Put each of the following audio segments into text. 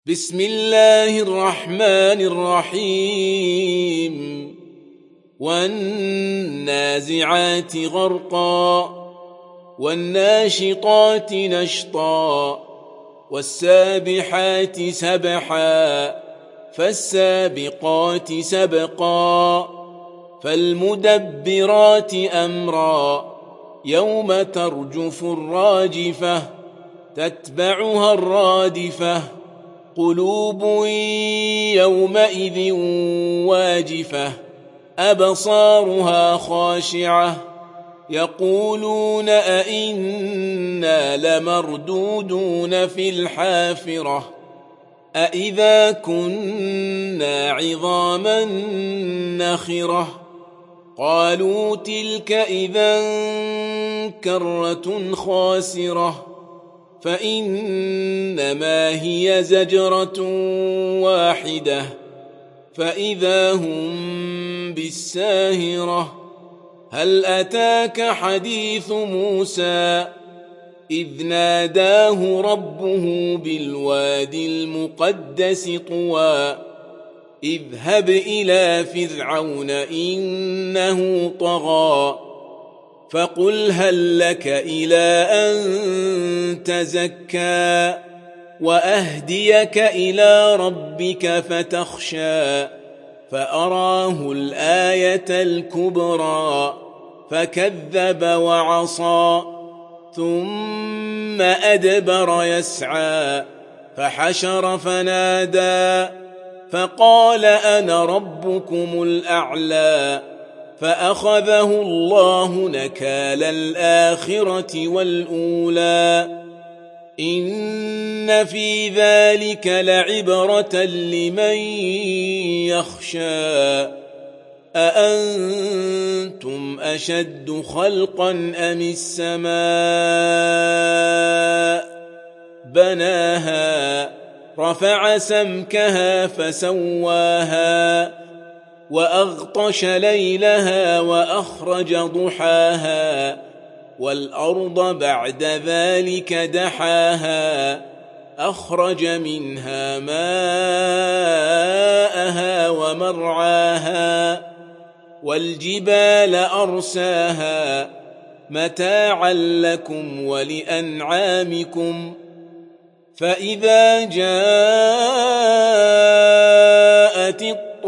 بسم الله الرحمن الرحيم والنازعات غرقا والناشطات نشطا والسابحات سبحا فالسابقات سبقا فالمدبرات أمرا يوم ترجف الراجفة تتبعها الرادفة قلوب يومئذ واجفة أبصارها خاشعة يقولون أئنا لمردودون في الحافرة أئذا كنا عظاما نخرة قالوا تلك إذا كرة خاسرة فإنما هي زجرة واحدة فإذا هم بالساهرة هل أتاك حديث موسى إذ ناداه ربه بالوادي المقدس طوى اذهب إلى فرعون إنه طغى فقل هل لك إلى أن تزكى وأهديك إلى ربك فتخشى فأراه الآية الكبرى فكذب وعصى ثم أدبر يسعى فحشر فنادى فقال أنا ربكم الأعلى فأخذه الله نكال الآخرة والأولى إن في ذلك لعبرة لمن يخشى أأنتم أشد خلقا أم السماء بناها رفع سمكها فسواها وأغطش ليلها وأخرج ضحاها والأرض بعد ذلك دحاها أخرج منها ماءها ومرعاها والجبال أرساها متاعا لكم ولأنعامكم فإذا جاءت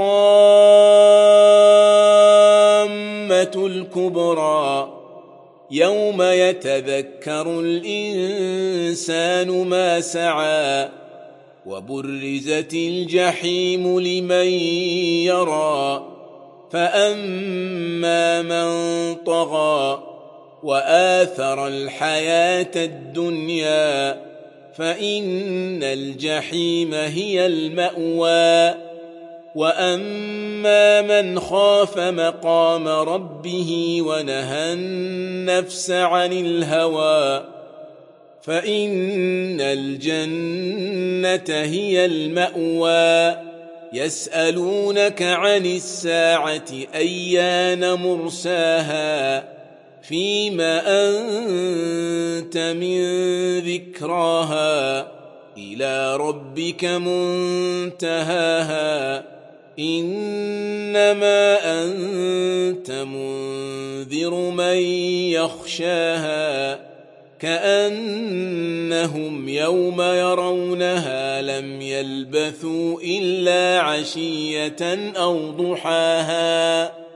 الطامة الكبرى يوم يتذكر الإنسان ما سعى وبرزت الجحيم لمن يرى فأما من طغى وآثر الحياة الدنيا فإن الجحيم هي المأوى وأما من خاف مقام ربه ونهى النفس عن الهوى فإن الجنة هي المأوى يسألونك عن الساعة أيان مرساها فيما أنت من ذكراها إلى ربك منتهاها إنما أنت منذر من يخشاها كأنهم يوم يرونها لم يلبثوا إلا عشية أو ضحاها